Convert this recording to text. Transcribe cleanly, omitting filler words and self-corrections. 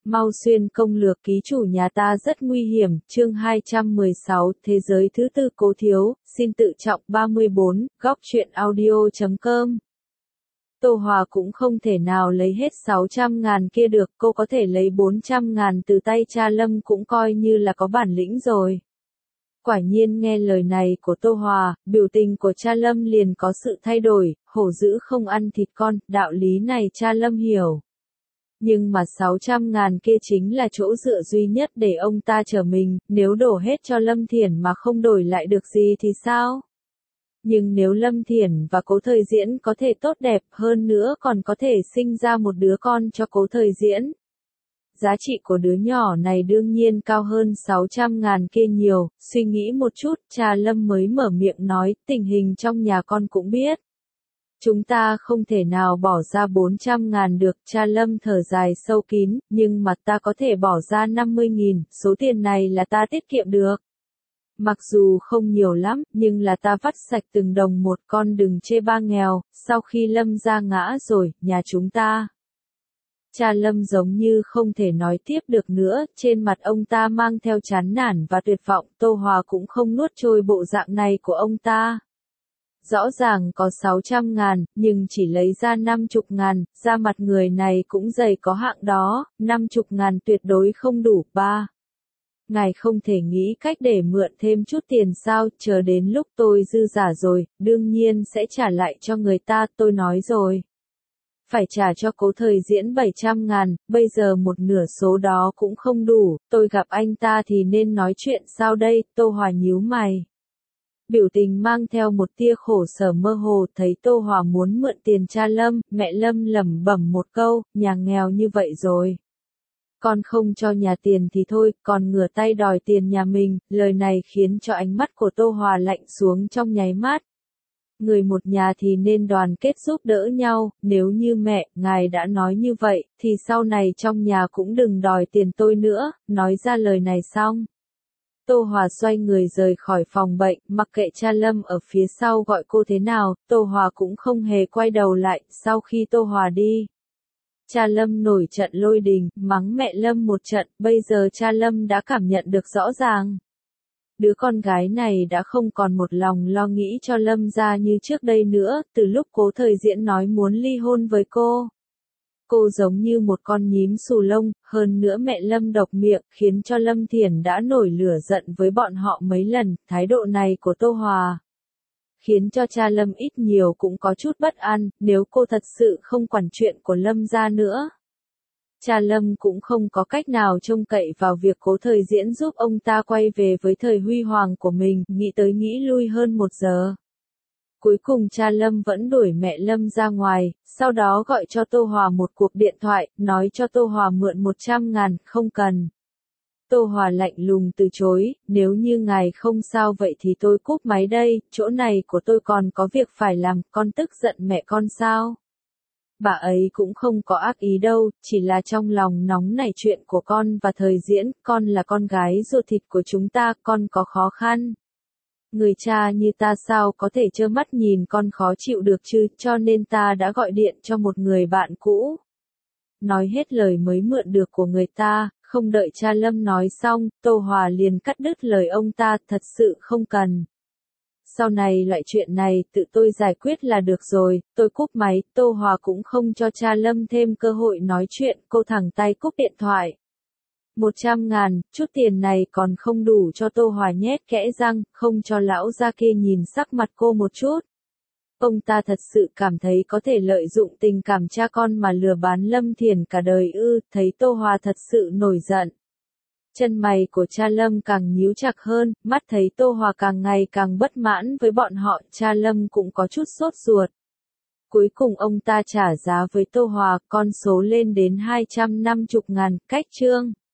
Mau xuyên công lược ký chủ nhà ta rất nguy hiểm, chương 216, thế giới thứ tư Cố Thiếu, xin tự trọng 34, góc truyện audio.com. Tô Hòa cũng không thể nào lấy hết 600.000 kia được, cô có thể lấy 400.000 từ tay cha Lâm cũng coi như là có bản lĩnh rồi. Quả nhiên nghe lời này của Tô Hòa, biểu tình của cha Lâm liền có sự thay đổi, hổ dữ không ăn thịt con, đạo lý này cha Lâm hiểu. Nhưng mà 600.000 kia chính là chỗ dựa duy nhất để ông ta trở mình, nếu đổ hết cho Lâm Thiển mà không đổi lại được gì thì sao? Nhưng nếu Lâm Thiển và Cố Thời Diễn có thể tốt đẹp hơn nữa còn có thể sinh ra một đứa con cho Cố Thời Diễn. Giá trị của đứa nhỏ này đương nhiên cao hơn 600.000 kia nhiều, suy nghĩ một chút, cha Lâm mới mở miệng nói, tình hình trong nhà con cũng biết. Chúng ta không thể nào bỏ ra 400.000 được, cha Lâm thở dài sâu kín, nhưng mà ta có thể bỏ ra 50.000, số tiền này là ta tiết kiệm được. Mặc dù không nhiều lắm, nhưng là ta vắt sạch từng đồng một, con đừng chê ba nghèo, sau khi Lâm ra ngã rồi, nhà chúng ta. Cha Lâm giống như không thể nói tiếp được nữa, trên mặt ông ta mang theo chán nản và tuyệt vọng, Tô Hòa cũng không nuốt trôi bộ dạng này của ông ta. Rõ ràng có 600.000, nhưng chỉ lấy ra 50.000, da mặt người này cũng dày có hạng đó, 50.000 tuyệt đối không đủ. Ba, ngài không thể nghĩ cách để mượn thêm chút tiền sao, chờ đến lúc tôi dư giả rồi, đương nhiên sẽ trả lại cho người ta, tôi nói rồi. Phải trả cho Cố Thời Diễn 700.000, bây giờ một nửa số đó cũng không đủ, tôi gặp anh ta thì nên nói chuyện sao đây, Tô Hòa nhíu mày. Biểu tình mang theo một tia khổ sở mơ hồ, thấy Tô Hòa muốn mượn tiền cha Lâm, mẹ Lâm lẩm bẩm một câu, nhà nghèo như vậy rồi. Con không cho nhà tiền thì thôi, còn ngửa tay đòi tiền nhà mình, lời này khiến cho ánh mắt của Tô Hòa lạnh xuống trong nháy mắt. Người một nhà thì nên đoàn kết giúp đỡ nhau, nếu như mẹ, ngài đã nói như vậy, thì sau này trong nhà cũng đừng đòi tiền tôi nữa, nói ra lời này xong. Tô Hòa xoay người rời khỏi phòng bệnh, mặc kệ cha Lâm ở phía sau gọi cô thế nào, Tô Hòa cũng không hề quay đầu lại, sau khi Tô Hòa đi. Cha Lâm nổi trận lôi đình, mắng mẹ Lâm một trận, bây giờ cha Lâm đã cảm nhận được rõ ràng. Đứa con gái này đã không còn một lòng lo nghĩ cho Lâm gia như trước đây nữa, từ lúc Cố Thời Diễn nói muốn ly hôn với cô. Cô giống như một con nhím xù lông, hơn nữa mẹ Lâm độc miệng, khiến cho Lâm Thiển đã nổi lửa giận với bọn họ mấy lần, thái độ này của Tô Hòa khiến cho cha Lâm ít nhiều cũng có chút bất an, nếu cô thật sự không quản chuyện của Lâm gia nữa. Cha Lâm cũng không có cách nào trông cậy vào việc Cố Thời Diễn giúp ông ta quay về với thời huy hoàng của mình, nghĩ tới nghĩ lui hơn 1 giờ. Cuối cùng cha Lâm vẫn đuổi mẹ Lâm ra ngoài, sau đó gọi cho Tô Hòa một cuộc điện thoại, nói cho Tô Hòa mượn 100.000, không cần. Tô Hòa lạnh lùng từ chối, nếu như ngài không sao vậy thì tôi cúp máy đây, chỗ này của tôi còn có việc phải làm, con tức giận mẹ con sao? Bà ấy cũng không có ác ý đâu, chỉ là trong lòng nóng nảy chuyện của con và Thời Diễn, con là con gái ruột thịt của chúng ta, con có khó khăn. Người cha như ta sao có thể trơ mắt nhìn con khó chịu được chứ, cho nên ta đã gọi điện cho một người bạn cũ. Nói hết lời mới mượn được của người ta, không đợi cha Lâm nói xong, Tô Hòa liền cắt đứt lời ông ta, thật sự không cần. Sau này loại chuyện này tự tôi giải quyết là được rồi, tôi cúp máy, Tô Hòa cũng không cho cha Lâm thêm cơ hội nói chuyện, cô thẳng tay cúp điện thoại. 100.000, chút tiền này còn không đủ cho Tô Hòa nhét kẽ răng, không cho lão gia kia nhìn sắc mặt cô một chút. Ông ta thật sự cảm thấy có thể lợi dụng tình cảm cha con mà lừa bán Lâm Thiển cả đời ư, thấy Tô Hòa thật sự nổi giận. Chân mày của cha Lâm càng nhíu chặt hơn, mắt thấy Tô Hòa càng ngày càng bất mãn với bọn họ, cha Lâm cũng có chút sốt ruột. Cuối cùng ông ta trả giá với Tô Hòa, con số lên đến 250.000, cách chương.